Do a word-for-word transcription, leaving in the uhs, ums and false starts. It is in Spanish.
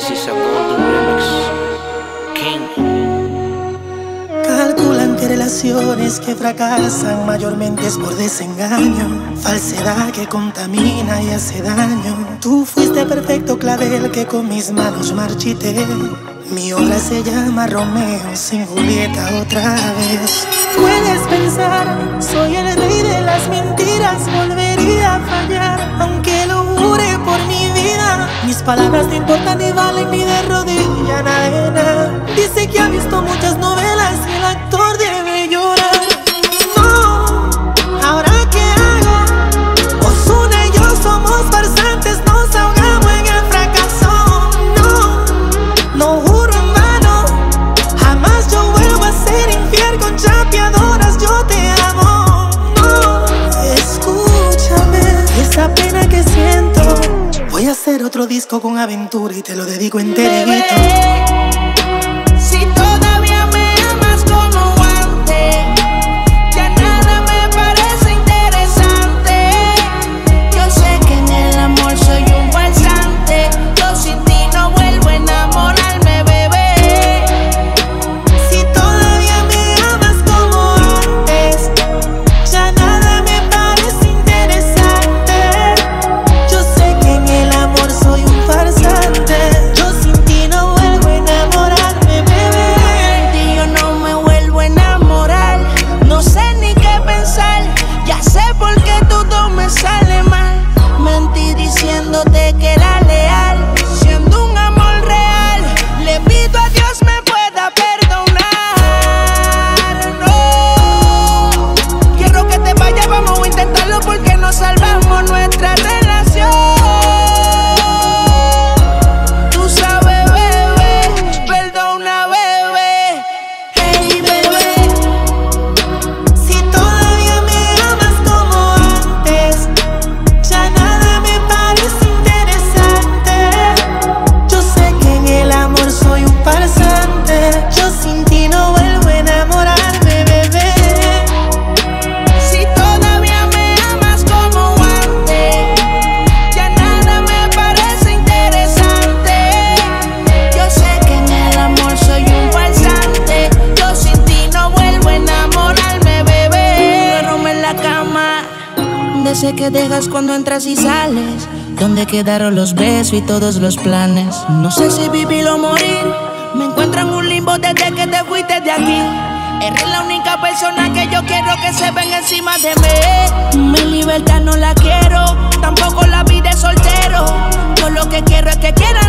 This is a golden remix. King. Calculan que relaciones que fracasan mayormente es por desengaño, falsedad que contamina y hace daño. Tú fuiste perfecto clavel que con mis manos marchité. Mi obra se llama Romeo sin Julieta otra vez. Puedes pensar, soy el rey de las mentiras, volvería a fallar, aunque lo jure por mi vida. Mis palabras no importan ni valen ni de rodilla nada. Dice que ha visto muchas novelas y el actor debe llorar. No, ¿ahora qué hago? Ozuna y yo somos farsantes, nos ahogamos en el fracaso. No, no juro en vano, jamás yo vuelvo a ser infiel con chapeadoras, yo te amo. No, escúchame, esa pena que siento. Voy a hacer otro disco con aventura y te lo dedico enterito. Bebé, si todavía me amas como antes, ya nada me parece interesante. Yo sé que en el amor soy un farsante, yo sin ti no vuelvo a enamorarme, bebé. Si todavía me amas como antes, ya nada me parece interesante. Yo sé que en el amor soy un farsante, yo sin ti no vuelvo a enamorarme, bebé. En ti yo no me vuelvo a enamorar, no sé ni qué pensar, ya sé por qué todo me sale mal. Mentí diciéndote que era leal, siendo un amor real, le pido a Dios me pueda perdonar. No, quiero que te vayas, vamos a intentarlo porque no salvamos nuestra relación. Tú sabes, bebé, perdona, bebé. Hey, bebé, Si todavía me amas como antes, ya nada me parece interesante. Yo sé que en el amor soy un farsante, yo sin ti no vuelvo a enamorarme, bebé. si todavía me amas como antes, ya nada me parece interesante. Yo sé que en el amor soy un farsante, yo sin ti no vuelvo a enamorarme, bebé. Duermo en la cama, de ese que dejas cuando entras y sales, donde quedaron los besos y todos los planes. No sé si vivir o morir, me encuentro en un limbo desde que te fuiste de aquí. Eres la única persona que yo quiero que se venga encima de mí. Mi libertad no la quiero, tampoco la vida de soltero. Yo lo que quiero es que quieras